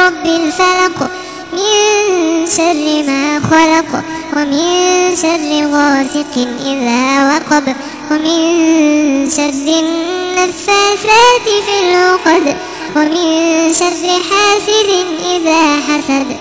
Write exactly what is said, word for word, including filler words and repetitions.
برب الفلق من شر ما خلق ومن شر غاسق إذا وقب ومن شر النفاثات في العقد ومن شر حاسد إذا حسد.